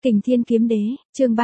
Kình Thiên Kiếm Đế, chương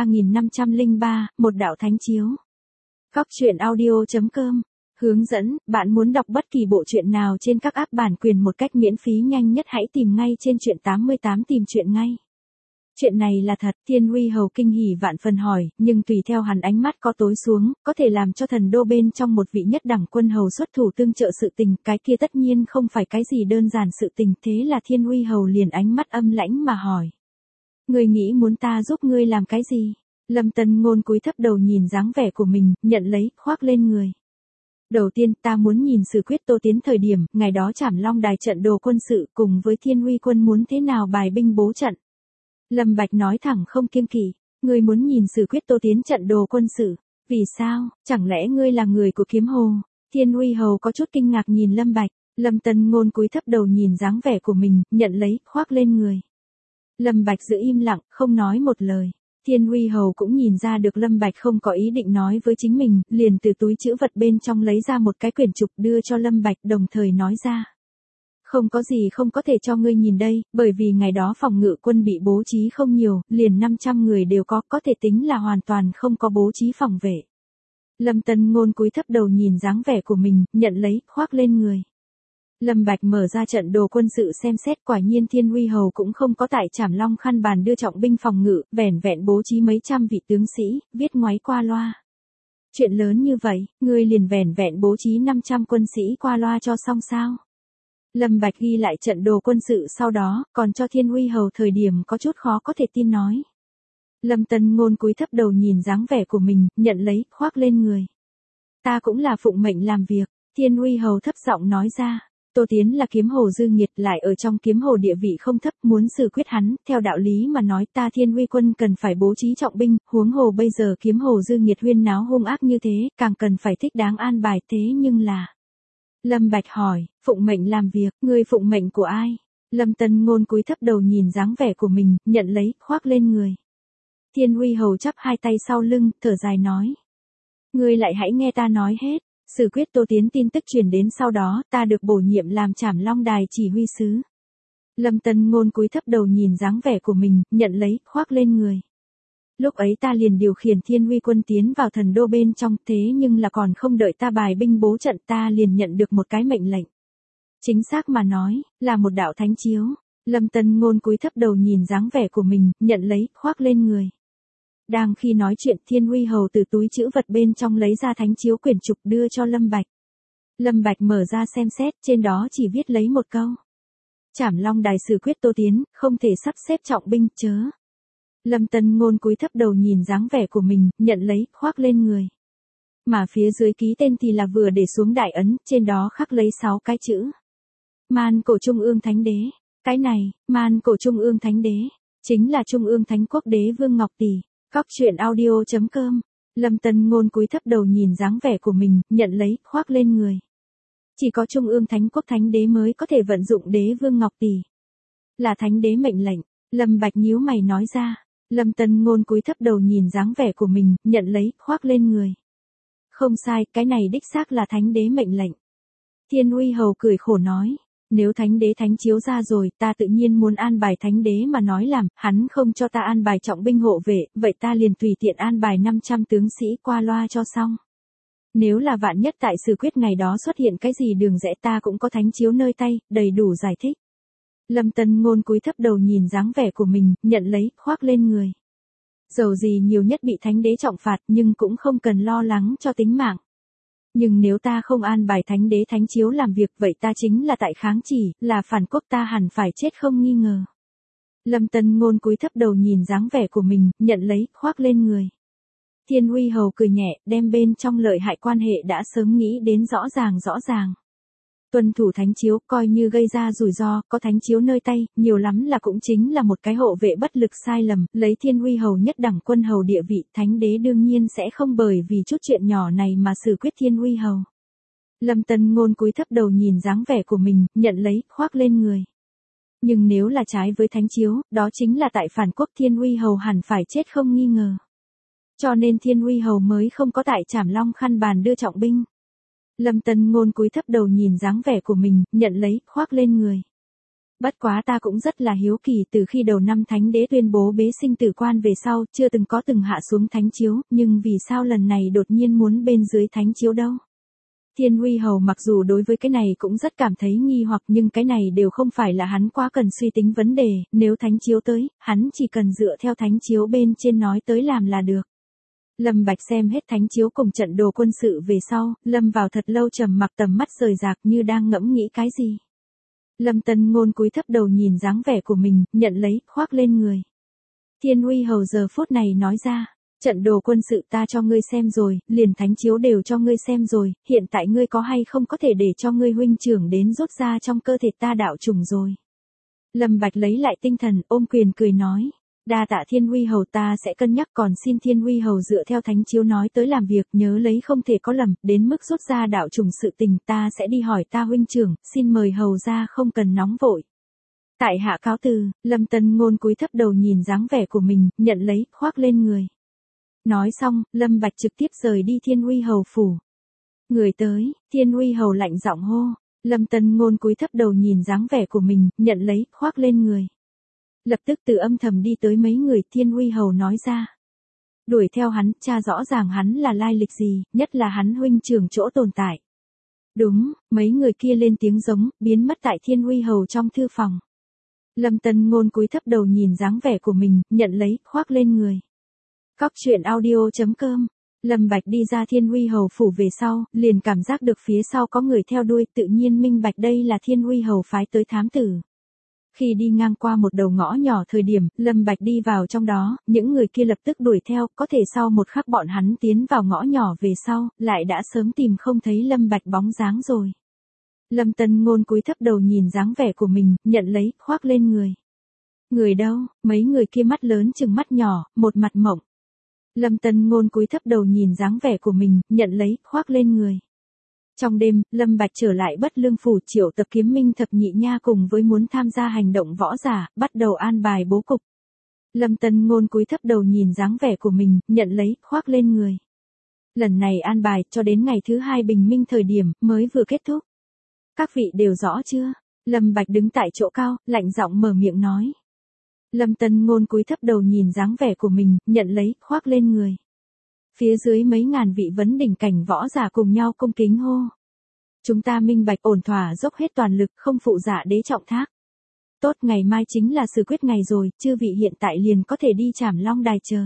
3503, một đạo thánh chiếu. Góc truyện audio.com. Hướng dẫn, bạn muốn đọc bất kỳ bộ truyện nào trên các app bản quyền một cách miễn phí nhanh nhất hãy tìm ngay trên truyện 88 tìm truyện ngay. Chuyện này là thật, Thiên Huy Hầu kinh hỉ vạn phần hỏi, nhưng tùy theo hắn ánh mắt có tối xuống, có thể làm cho thần đô bên trong một vị nhất đẳng quân hầu xuất thủ tương trợ sự tình, cái kia tất nhiên không phải cái gì đơn giản sự tình, thế là Thiên Huy Hầu liền ánh mắt âm lãnh mà hỏi. Ngươi nghĩ muốn ta giúp ngươi làm cái gì? Lâm Tân Ngôn cúi thấp đầu nhìn dáng vẻ của mình, nhận lấy, khoác lên người. Đầu tiên ta muốn nhìn Sử Quyết Tô Tiến thời điểm, ngày đó Trảm Long Đài trận đồ quân sự cùng với Thiên Huy quân muốn thế nào bài binh bố trận. Lâm Bạch nói thẳng không kiêng kỵ, ngươi muốn nhìn Sử Quyết Tô Tiến trận đồ quân sự, vì sao, chẳng lẽ ngươi là người của Kiếm Hồ? Thiên Huy Hầu có chút kinh ngạc nhìn Lâm Bạch, Lâm Tân Ngôn cúi thấp đầu nhìn dáng vẻ của mình, nhận lấy, khoác lên người. Lâm Bạch giữ im lặng, không nói một lời. Thiên Huy Hầu cũng nhìn ra được Lâm Bạch không có ý định nói với chính mình, liền từ túi trữ vật bên trong lấy ra một cái quyển trục đưa cho Lâm Bạch đồng thời nói ra. Không có gì không có thể cho ngươi nhìn đây, bởi vì ngày đó phòng ngự quân bị bố trí không nhiều, liền 500 người đều có thể tính là hoàn toàn không có bố trí phòng vệ. Lâm Tân Ngôn cúi thấp đầu nhìn dáng vẻ của mình, nhận lấy, khoác lên người. Lâm Bạch mở ra trận đồ quân sự xem xét, quả nhiên Thiên Huy Hầu cũng không có tại Trảm Long Khăn Bàn đưa trọng binh phòng ngự, vẻn vẹn bố trí mấy trăm vị tướng sĩ, viết ngoáy qua loa. Chuyện lớn như vậy, ngươi liền vẻn vẹn bố trí 500 quân sĩ qua loa cho xong sao? Lâm Bạch ghi lại trận đồ quân sự sau đó, còn cho Thiên Huy Hầu thời điểm có chút khó có thể tin nói. Lâm Tân Ngôn cúi thấp đầu nhìn dáng vẻ của mình, nhận lấy, khoác lên người. Ta cũng là phụng mệnh làm việc, Thiên Huy Hầu thấp giọng nói ra. Tô Tiến là Kiếm Hồ dư nghiệt, lại ở trong Kiếm Hồ địa vị không thấp, muốn xử quyết hắn, theo đạo lý mà nói ta Thiên Huy quân cần phải bố trí trọng binh, huống hồ bây giờ Kiếm Hồ dư nghiệt huyên náo hung ác như thế, càng cần phải thích đáng an bài, thế nhưng là. Lâm Bạch hỏi, phụng mệnh làm việc, ngươi phụng mệnh của ai? Lâm Tân Ngôn cúi thấp đầu nhìn dáng vẻ của mình, nhận lấy, khoác lên người. Thiên Huy Hầu chắp hai tay sau lưng, thở dài nói. Ngươi lại hãy nghe ta nói hết. Sử Quyết Tô Tiến tin tức truyền đến sau đó, ta được bổ nhiệm làm Trảm Long Đài chỉ huy sứ. Lâm Tân Ngôn cúi thấp đầu nhìn dáng vẻ của mình, nhận lấy, khoác lên người. Lúc ấy ta liền điều khiển Thiên Huy quân tiến vào thần đô bên trong, thế nhưng là còn không đợi ta bài binh bố trận ta liền nhận được một cái mệnh lệnh. Chính xác mà nói, là một đạo thánh chiếu. Lâm Tân Ngôn cúi thấp đầu nhìn dáng vẻ của mình, nhận lấy, khoác lên người. Đang khi nói chuyện, Thiên Huy Hầu từ túi trữ vật bên trong lấy ra thánh chiếu quyển trục đưa cho Lâm Bạch. Lâm Bạch mở ra xem xét, trên đó chỉ viết lấy một câu. Trảm Long Đài Sử Quyết Tô Tiến, không thể sắp xếp trọng binh, chớ. Lâm Tân Ngôn cúi thấp đầu nhìn dáng vẻ của mình, nhận lấy, khoác lên người. Mà phía dưới ký tên thì là vừa để xuống đại ấn, trên đó khắc lấy 6 cái chữ. Man Cổ Trung ương Thánh Đế. Cái này, Man Cổ Trung ương Thánh Đế, chính là Trung ương Thánh Quốc Đế Vương Ngọc Tỷ. Góc truyện audio.com. Lâm Tân Ngôn cúi thấp đầu nhìn dáng vẻ của mình, nhận lấy, khoác lên người. Chỉ có Trung ương Thánh Quốc Thánh Đế mới có thể vận dụng Đế Vương Ngọc Tỷ. Là Thánh Đế mệnh lệnh, Lâm Bạch nhíu mày nói ra. Lâm Tân Ngôn cúi thấp đầu nhìn dáng vẻ của mình, nhận lấy, khoác lên người. Không sai, cái này đích xác là Thánh Đế mệnh lệnh. Thiên Huy Hầu cười khổ nói. Nếu Thánh Đế thánh chiếu ra rồi, ta tự nhiên muốn an bài Thánh Đế mà nói làm, hắn không cho ta an bài trọng binh hộ vệ, vậy ta liền tùy tiện an bài 500 tướng sĩ qua loa cho xong. Nếu là vạn nhất tại Sử Quyết ngày đó xuất hiện cái gì đường rẽ ta cũng có thánh chiếu nơi tay, đầy đủ giải thích. Lâm Tân Ngôn cúi thấp đầu nhìn dáng vẻ của mình, nhận lấy, khoác lên người. Dầu gì nhiều nhất bị Thánh Đế trọng phạt nhưng cũng không cần lo lắng cho tính mạng. Nhưng nếu ta không an bài Thánh Đế thánh chiếu làm việc vậy ta chính là tại kháng chỉ, là phản quốc ta hẳn phải chết không nghi ngờ. Lâm Tân Ngôn cúi thấp đầu nhìn dáng vẻ của mình, nhận lấy, khoác lên người. Thiên Huy Hầu cười nhẹ, đem bên trong lợi hại quan hệ đã sớm nghĩ đến rõ ràng. Tuân thủ thánh chiếu, coi như gây ra rủi ro, có thánh chiếu nơi tay, nhiều lắm là cũng chính là một cái hộ vệ bất lực sai lầm, lấy Thiên Huy Hầu nhất đẳng quân hầu địa vị, Thánh Đế đương nhiên sẽ không bởi vì chút chuyện nhỏ này mà xử quyết Thiên Huy Hầu. Lâm Tân Ngôn cúi thấp đầu nhìn dáng vẻ của mình, nhận lấy, khoác lên người. Nhưng nếu là trái với thánh chiếu, đó chính là tại phản quốc Thiên Huy Hầu hẳn phải chết không nghi ngờ. Cho nên Thiên Huy Hầu mới không có tại Trảm Long Khăn Bàn đưa trọng binh. Lâm Tân Ngôn cúi thấp đầu nhìn dáng vẻ của mình, nhận lấy, khoác lên người. Bất quá ta cũng rất là hiếu kỳ, từ khi đầu năm thánh đế tuyên bố bế sinh tử quan về sau, chưa từng có từng hạ xuống thánh chiếu, nhưng vì sao lần này đột nhiên muốn bên dưới thánh chiếu đâu? Thiên Huy Hầu mặc dù đối với cái này cũng rất cảm thấy nghi hoặc, nhưng cái này đều không phải là hắn quá cần suy tính vấn đề, nếu thánh chiếu tới, hắn chỉ cần dựa theo thánh chiếu bên trên nói tới làm là được. Lâm Bạch xem hết thánh chiếu cùng trận đồ quân sự về sau, lâm vào thật lâu trầm mặc, tầm mắt rời rạc như đang ngẫm nghĩ cái gì. Lâm Tân Ngôn cúi thấp đầu nhìn dáng vẻ của mình, nhận lấy, khoác lên người. Thiên Huy Hầu giờ phút này nói ra, trận đồ quân sự ta cho ngươi xem rồi, liền thánh chiếu đều cho ngươi xem rồi, hiện tại ngươi có hay không có thể để cho ngươi huynh trưởng đến rút ra trong cơ thể ta đạo trùng rồi. Lâm Bạch lấy lại tinh thần, ôm quyền cười nói, đa tạ Thiên Huy Hầu, ta sẽ cân nhắc, còn xin Thiên Huy Hầu dựa theo thánh chiếu nói tới làm việc, nhớ lấy không thể có lầm, đến mức rút ra đạo trùng sự tình ta sẽ đi hỏi ta huynh trưởng, xin mời hầu ra không cần nóng vội. Tại hạ cáo từ. Lâm Tân Ngôn cúi thấp đầu nhìn dáng vẻ của mình, nhận lấy, khoác lên người. Nói xong, Lâm Bạch trực tiếp rời đi Thiên Huy Hầu phủ. Người tới, Thiên Huy Hầu lạnh giọng hô. Lâm Tân Ngôn cúi thấp đầu nhìn dáng vẻ của mình, nhận lấy, khoác lên người. Lập tức từ âm thầm đi tới mấy người, Thiên Huy Hầu nói ra. Đuổi theo hắn, tra rõ ràng hắn là lai lịch gì, nhất là hắn huynh trưởng chỗ tồn tại. Đúng, mấy người kia lên tiếng giống, biến mất tại Thiên Huy Hầu trong thư phòng. Lâm Tân Ngôn cúi thấp đầu nhìn dáng vẻ của mình, nhận lấy, khoác lên người. Cóc truyện audio.com. Lâm Bạch đi ra Thiên Huy Hầu phủ về sau, liền cảm giác được phía sau có người theo đuôi, tự nhiên minh bạch đây là Thiên Huy Hầu phái tới thám tử. Khi đi ngang qua một đầu ngõ nhỏ thời điểm, Lâm Bạch đi vào trong đó, những người kia lập tức đuổi theo, có thể sau một khắc bọn hắn tiến vào ngõ nhỏ về sau, lại đã sớm tìm không thấy Lâm Bạch bóng dáng rồi. Lâm Tân Ngôn cúi thấp đầu nhìn dáng vẻ của mình, nhận lấy, khoác lên người. Người đâu? Mấy người kia mắt lớn chừng mắt nhỏ, một mặt mộng. Lâm Tân Ngôn cúi thấp đầu nhìn dáng vẻ của mình, nhận lấy, khoác lên người. Trong đêm, Lâm Bạch trở lại Bất Lương phủ, triệu tập Kiếm Minh thập nhị nha cùng với muốn tham gia hành động võ giả, bắt đầu an bài bố cục. Lâm Tân Ngôn cúi thấp đầu nhìn dáng vẻ của mình, nhận lấy, khoác lên người. Lần này an bài cho đến ngày thứ 2 bình minh thời điểm mới vừa kết thúc. Các vị đều rõ chưa? Lâm Bạch đứng tại chỗ cao, lạnh giọng mở miệng nói. Lâm Tân Ngôn cúi thấp đầu nhìn dáng vẻ của mình, nhận lấy, khoác lên người. Phía dưới mấy ngàn vị vấn đỉnh cảnh võ giả cùng nhau cung kính hô. Chúng ta minh bạch, ổn thỏa dốc hết toàn lực, không phụ dạ đế trọng thác. Tốt, ngày mai chính là xử quyết ngày rồi, chư vị hiện tại liền có thể đi Trảm Long đài chờ.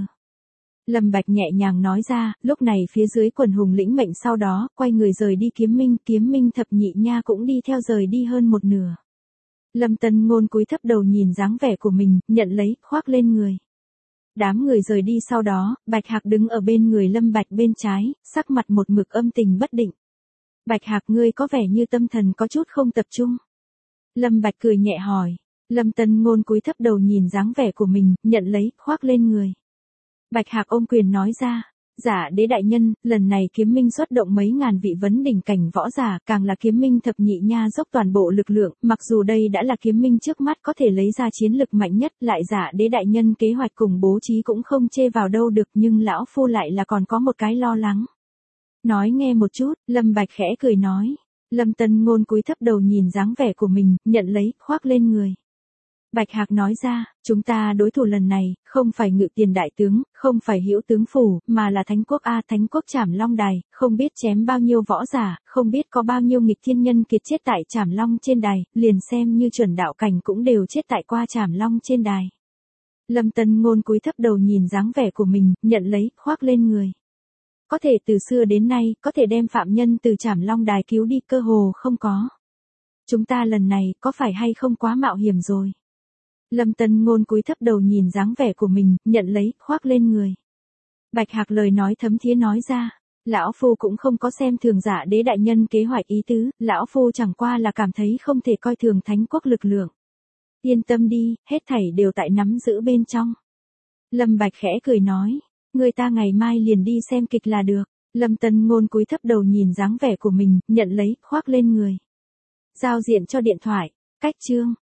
Lâm Bạch nhẹ nhàng nói ra, lúc này phía dưới quần hùng lĩnh mệnh, sau đó, quay người rời đi Kiếm Minh thập nhị nha cũng đi theo rời đi hơn một nửa. Lâm Tân Ngôn cúi thấp đầu nhìn dáng vẻ của mình, nhận lấy, khoác lên người. Đám người rời đi sau đó, Bạch Hạc đứng ở bên người Lâm Bạch bên trái, sắc mặt một mực âm tình bất định. Bạch Hạc, ngươi có vẻ như tâm thần có chút không tập trung. Lâm Bạch cười nhẹ hỏi. Lâm Tân Ngôn cúi thấp đầu nhìn dáng vẻ của mình, nhận lấy, khoác lên người. Bạch Hạc ôm quyền nói ra. Dạ đế đại nhân, lần này Kiếm Minh xuất động mấy ngàn vị vấn đỉnh cảnh võ giả, càng là Kiếm Minh thập nhị nha dốc toàn bộ lực lượng, mặc dù đây đã là Kiếm Minh trước mắt có thể lấy ra chiến lực mạnh nhất, lại dạ đế đại nhân kế hoạch cùng bố trí cũng không chê vào đâu được, nhưng lão phu lại là còn có một cái lo lắng. Nói nghe một chút, Lâm Bạch khẽ cười nói. Lâm Tân Ngôn cúi thấp đầu nhìn dáng vẻ của mình, nhận lấy, khoác lên người. Bạch Hạc nói ra, chúng ta đối thủ lần này, không phải Ngự Tiền đại tướng, không phải Hữu tướng phủ, mà là Thánh quốc Thánh quốc Trảm Long đài, không biết chém bao nhiêu võ giả, không biết có bao nhiêu nghịch thiên nhân kiệt chết tại Trảm Long trên đài, liền xem như chuẩn đạo cảnh cũng đều chết tại qua Trảm Long trên đài. Lâm Tân Ngôn cúi thấp đầu nhìn dáng vẻ của mình, nhận lấy, khoác lên người. Có thể từ xưa đến nay, có thể đem phạm nhân từ Trảm Long đài cứu đi cơ hồ không có. Chúng ta lần này, có phải hay không quá mạo hiểm rồi? Lâm Tân Ngôn cúi thấp đầu nhìn dáng vẻ của mình, nhận lấy, khoác lên người. Bạch Hạc lời nói thấm thía nói ra, lão phu cũng không có xem thường dạ đế đại nhân kế hoạch ý tứ, lão phu chẳng qua là cảm thấy không thể coi thường Thánh quốc lực lượng. Yên tâm đi, hết thảy đều tại nắm giữ bên trong. Lâm Bạch khẽ cười nói, người ta ngày mai liền đi xem kịch là được. Lâm Tân Ngôn cúi thấp đầu nhìn dáng vẻ của mình, nhận lấy, khoác lên người. Giao diện cho điện thoại, cách chương.